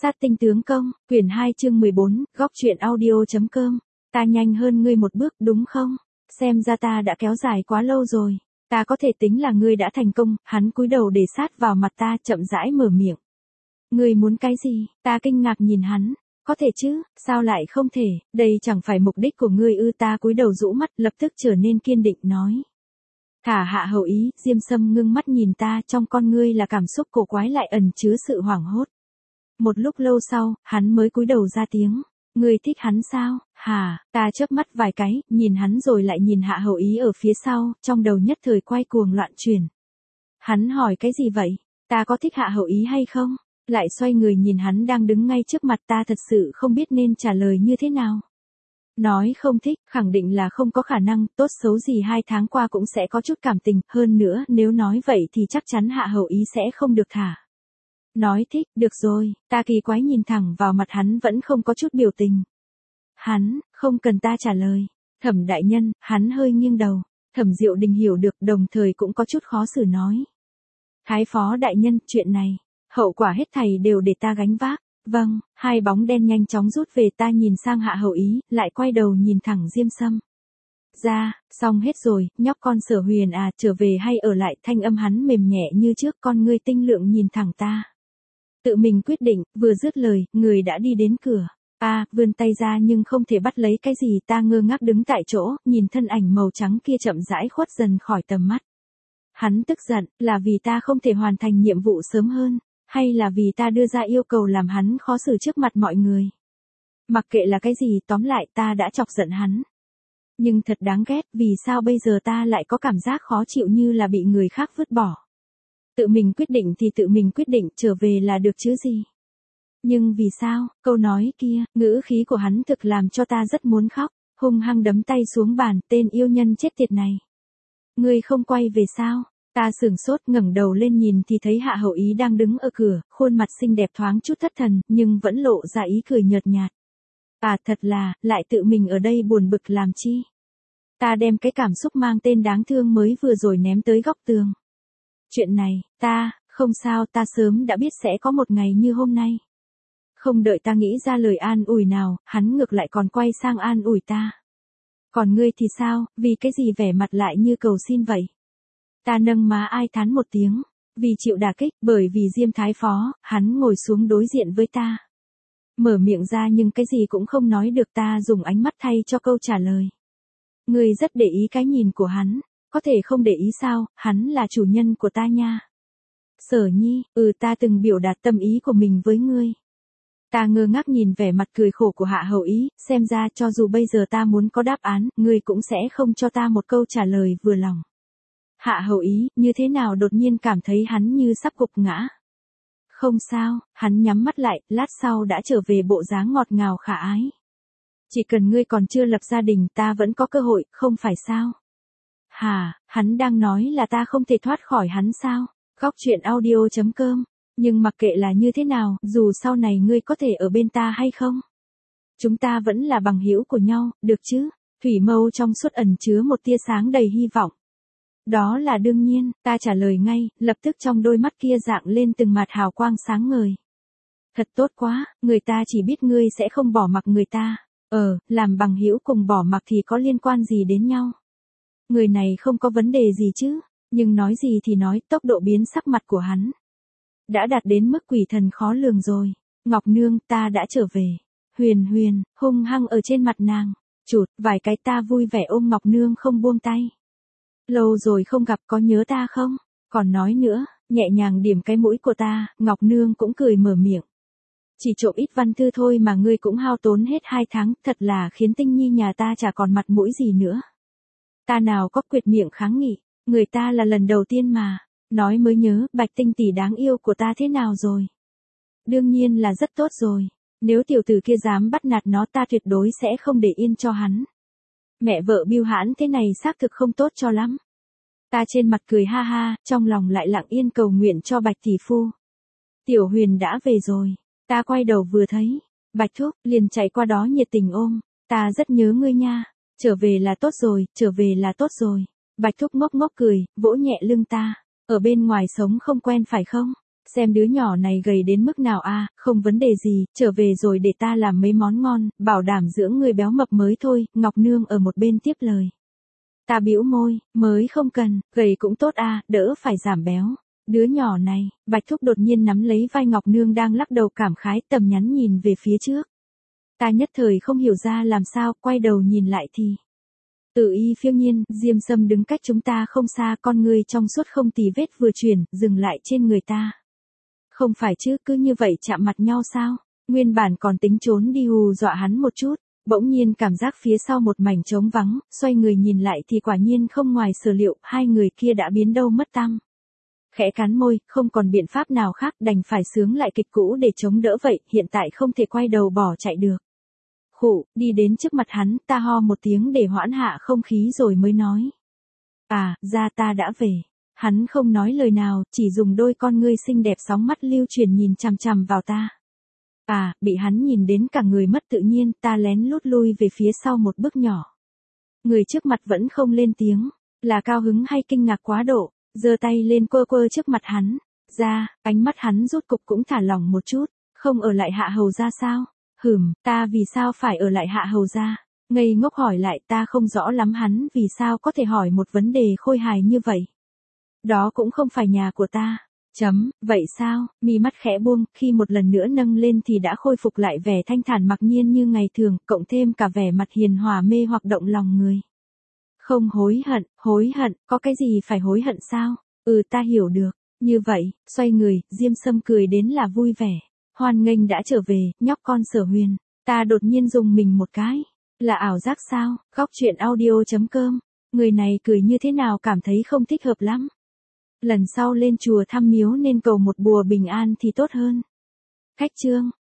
Sát tinh tướng công, quyển 2 chương 14, góc truyện audio.com. Ta nhanh hơn ngươi một bước đúng không? Xem ra ta đã kéo dài quá lâu rồi. Ta có thể tính là ngươi đã thành công. Hắn cúi đầu để sát vào mặt ta, chậm rãi mở miệng. Ngươi muốn cái gì? Ta kinh ngạc nhìn hắn. Có thể chứ, sao lại không thể, đây chẳng phải mục đích của ngươi ư? Ta cúi đầu rũ mắt, lập tức trở nên kiên định nói. Thả hạ hậu ý. Diêm Sâm ngưng mắt nhìn ta, trong con ngươi là cảm xúc cổ quái lại ẩn chứa sự hoảng hốt. Một lúc lâu sau, hắn mới cúi đầu ra tiếng. Ngươi thích hắn sao? Hả? Ta chớp mắt vài cái, nhìn hắn rồi lại nhìn hạ hậu ý ở phía sau, trong đầu nhất thời quay cuồng loạn chuyển. Hắn hỏi cái gì vậy? Ta có thích hạ hậu ý hay không? Lại xoay người nhìn hắn đang đứng ngay trước mặt ta, thật sự không biết nên trả lời như thế nào. Nói không thích, khẳng định là không có khả năng, tốt xấu gì 2 tháng qua cũng sẽ có chút cảm tình, hơn nữa nếu nói vậy thì chắc chắn hạ hậu ý sẽ không được thả. Nói thích, được rồi, ta kỳ quái nhìn thẳng vào mặt hắn vẫn không có chút biểu tình. Hắn, không cần ta trả lời. Thẩm đại nhân, hắn hơi nghiêng đầu. Thẩm Diệu Đình hiểu được, đồng thời cũng có chút khó xử nói. Thái phó đại nhân, chuyện này, hậu quả hết thảy đều để ta gánh vác. Vâng, hai bóng đen nhanh chóng rút về. Ta nhìn sang hạ hậu ý, lại quay đầu nhìn thẳng Diêm Sâm. Ra, xong hết rồi, nhóc con Sở Huyền à, trở về hay ở lại? Thanh âm hắn mềm nhẹ như trước, con ngươi tinh lượng nhìn thẳng ta. Tự mình quyết định, vừa dứt lời, người đã đi đến cửa. Vươn tay ra nhưng không thể bắt lấy cái gì. Ta ngơ ngác đứng tại chỗ, nhìn thân ảnh màu trắng kia chậm rãi khuất dần khỏi tầm mắt. Hắn tức giận, là vì ta không thể hoàn thành nhiệm vụ sớm hơn, hay là vì ta đưa ra yêu cầu làm hắn khó xử trước mặt mọi người? Mặc kệ là cái gì, tóm lại ta đã chọc giận hắn. Nhưng thật đáng ghét, vì sao bây giờ ta lại có cảm giác khó chịu như là bị người khác vứt bỏ? Tự mình quyết định thì tự mình quyết định, trở về là được chứ gì. Nhưng vì sao, câu nói kia, ngữ khí của hắn thực làm cho ta rất muốn khóc, hung hăng đấm tay xuống bàn, tên yêu nhân chết tiệt này. Ngươi không quay về sao? Ta sửng sốt, ngẩng đầu lên nhìn thì thấy hạ hậu ý đang đứng ở cửa, khuôn mặt xinh đẹp thoáng chút thất thần, nhưng vẫn lộ ra ý cười nhợt nhạt. Thật là, lại tự mình ở đây buồn bực làm chi? Ta đem cái cảm xúc mang tên đáng thương mới vừa rồi ném tới góc tường. Chuyện này, không sao, ta sớm đã biết sẽ có một ngày như hôm nay. Không đợi ta nghĩ ra lời an ủi nào, hắn ngược lại còn quay sang an ủi ta. Còn ngươi thì sao, vì cái gì vẻ mặt lại như cầu xin vậy? Ta nâng má ai thán một tiếng, vì chịu đả kích, bởi vì Diêm Thái Phó. Hắn ngồi xuống đối diện với ta. Mở miệng ra nhưng cái gì cũng không nói được. Ta dùng ánh mắt thay cho câu trả lời. Ngươi rất để ý cái nhìn của hắn. Có thể không để ý sao, hắn là chủ nhân của ta nha. Sở Nhi, ta từng biểu đạt tâm ý của mình với ngươi. Ta ngơ ngác nhìn vẻ mặt cười khổ của hạ hậu ý, xem ra cho dù bây giờ ta muốn có đáp án, ngươi cũng sẽ không cho ta một câu trả lời vừa lòng. Hạ hậu ý, như thế nào đột nhiên cảm thấy hắn như sắp gục ngã. Không sao, hắn nhắm mắt lại, lát sau đã trở về bộ dáng ngọt ngào khả ái. Chỉ cần ngươi còn chưa lập gia đình, ta vẫn có cơ hội, không phải sao? Hắn đang nói là ta không thể thoát khỏi hắn sao? Góc truyện audio.com. Nhưng mặc kệ là như thế nào, dù sau này ngươi có thể ở bên ta hay không, chúng ta vẫn là bằng hữu của nhau, được chứ? Thủy mâu trong suốt ẩn chứa một tia sáng đầy hy vọng. Đó là đương nhiên, ta trả lời ngay, lập tức trong đôi mắt kia rạng lên từng mạt hào quang sáng ngời. Thật tốt quá, người ta chỉ biết ngươi sẽ không bỏ mặc người ta. Làm bằng hữu cùng bỏ mặc thì có liên quan gì đến nhau? Người này không có vấn đề gì chứ? Nhưng nói gì thì nói, tốc độ biến sắc mặt của hắn đã đạt đến mức quỷ thần khó lường rồi. Ngọc Nương, ta đã trở về. Huyền Huyền, hung hăng ở trên mặt nàng. Chụt, vài cái. Ta vui vẻ ôm Ngọc Nương không buông tay. Lâu rồi không gặp, có nhớ ta không? Còn nói nữa, nhẹ nhàng điểm cái mũi của ta. Ngọc Nương cũng cười mở miệng. Chỉ trộm ít văn thư thôi mà ngươi cũng hao tốn hết 2 tháng, thật là khiến Tinh Nhi nhà ta chả còn mặt mũi gì nữa. Ta nào có quyệt miệng kháng nghị, người ta là lần đầu tiên mà. Nói mới nhớ, Bạch Tinh tỷ đáng yêu của ta thế nào rồi? Đương nhiên là rất tốt rồi. Nếu tiểu tử kia dám bắt nạt nó, ta tuyệt đối sẽ không để yên cho hắn. Mẹ vợ bưu hãn thế này xác thực không tốt cho lắm. Ta trên mặt cười ha ha, trong lòng lại lặng yên cầu nguyện cho Bạch tỷ phu. Tiểu Huyền đã về rồi. Ta quay đầu vừa thấy Bạch thúc, liền chạy qua đó nhiệt tình ôm. Ta rất nhớ ngươi nha. Trở về là tốt rồi, trở về là tốt rồi. Bạch thúc ngốc ngốc cười, vỗ nhẹ lưng ta. Ở bên ngoài sống không quen phải không? Xem đứa nhỏ này gầy đến mức nào a, không vấn đề gì, trở về rồi để ta làm mấy món ngon, bảo đảm dưỡng người béo mập mới thôi, Ngọc Nương ở một bên tiếp lời. Ta bĩu môi, mới không cần, gầy cũng tốt a, đỡ phải giảm béo. Đứa nhỏ này, Bạch Thúc đột nhiên nắm lấy vai Ngọc Nương đang lắc đầu cảm khái, tầm nhắn nhìn về phía trước. Ta nhất thời không hiểu ra làm sao, quay đầu nhìn lại thì. Tử Y Phiêu Nhiên, Diêm Sâm đứng cách chúng ta không xa, con người trong suốt không tì vết vừa chuyển, dừng lại trên người ta. Không phải chứ, cứ như vậy chạm mặt nhau sao? Nguyên bản còn tính trốn đi hù dọa hắn một chút, bỗng nhiên cảm giác phía sau một mảnh trống vắng, xoay người nhìn lại thì quả nhiên không ngoài sở liệu, hai người kia đã biến đâu mất tăm. Khẽ cắn môi, không còn biện pháp nào khác, đành phải sướng lại kịch cũ để chống đỡ vậy, hiện tại không thể quay đầu bỏ chạy được. Khụ, đi đến trước mặt hắn, ta ho một tiếng để hoãn hạ không khí rồi mới nói. À, ra ta đã về. Hắn không nói lời nào, chỉ dùng đôi con ngươi xinh đẹp sóng mắt lưu truyền nhìn chằm chằm vào ta. À, bị hắn nhìn đến cả người mất tự nhiên, ta lén lút lui về phía sau một bước nhỏ. Người trước mặt vẫn không lên tiếng, là cao hứng hay kinh ngạc quá độ, giơ tay lên quơ quơ trước mặt hắn. Ra, ánh mắt hắn rốt cục cũng thả lỏng một chút, không ở lại Hạ Hầu gia sao? Ta vì sao phải ở lại Hạ Hầu gia? Ngây ngốc hỏi lại, ta không rõ lắm hắn vì sao có thể hỏi một vấn đề khôi hài như vậy. Đó cũng không phải nhà của ta. Vậy sao? Mi mắt khẽ buông, khi một lần nữa nâng lên thì đã khôi phục lại vẻ thanh thản mặc nhiên như ngày thường, cộng thêm cả vẻ mặt hiền hòa mê hoặc động lòng người. Không hối hận, có cái gì phải hối hận sao? Ta hiểu được. Như vậy, xoay người, Diêm Sâm cười đến là vui vẻ. Hoan nghênh đã trở về, nhóc con Sở Huyền. Ta đột nhiên dùng mình một cái. Là ảo giác sao? Góc chuyện audio.com. Người này cười như thế nào cảm thấy không thích hợp lắm. Lần sau lên chùa thăm miếu nên cầu một bùa bình an thì tốt hơn. Khách chương.